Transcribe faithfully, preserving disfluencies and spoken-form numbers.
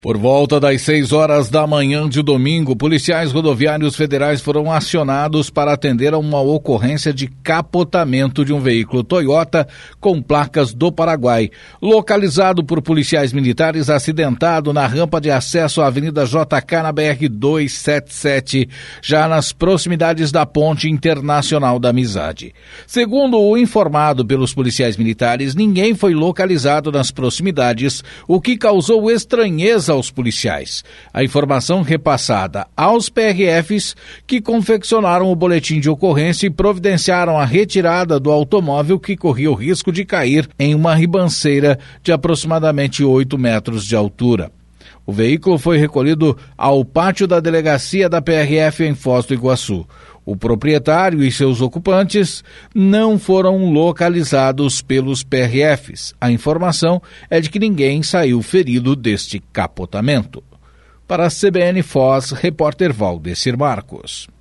Por volta das seis horas da manhã de domingo, policiais rodoviários federais foram acionados para atender a uma ocorrência de capotamento de um veículo Toyota com placas do Paraguai, localizado por policiais militares acidentado na rampa de acesso à Avenida J K na B R duzentos e setenta e sete, já nas proximidades da Ponte Internacional da Amizade. Segundo o informado pelos policiais militares, ninguém foi localizado nas proximidades, o que causou estranheza aos policiais. A informação repassada aos P R Fs, que confeccionaram o boletim de ocorrência e providenciaram a retirada do automóvel que corria o risco de cair em uma ribanceira de aproximadamente oito metros de altura. O veículo foi recolhido ao pátio da delegacia da P R F em Foz do Iguaçu. O proprietário e seus ocupantes não foram localizados pelos P R Fs. A informação é de que ninguém saiu ferido deste capotamento. Para a C B N Foz, repórter Valdecir Marcos.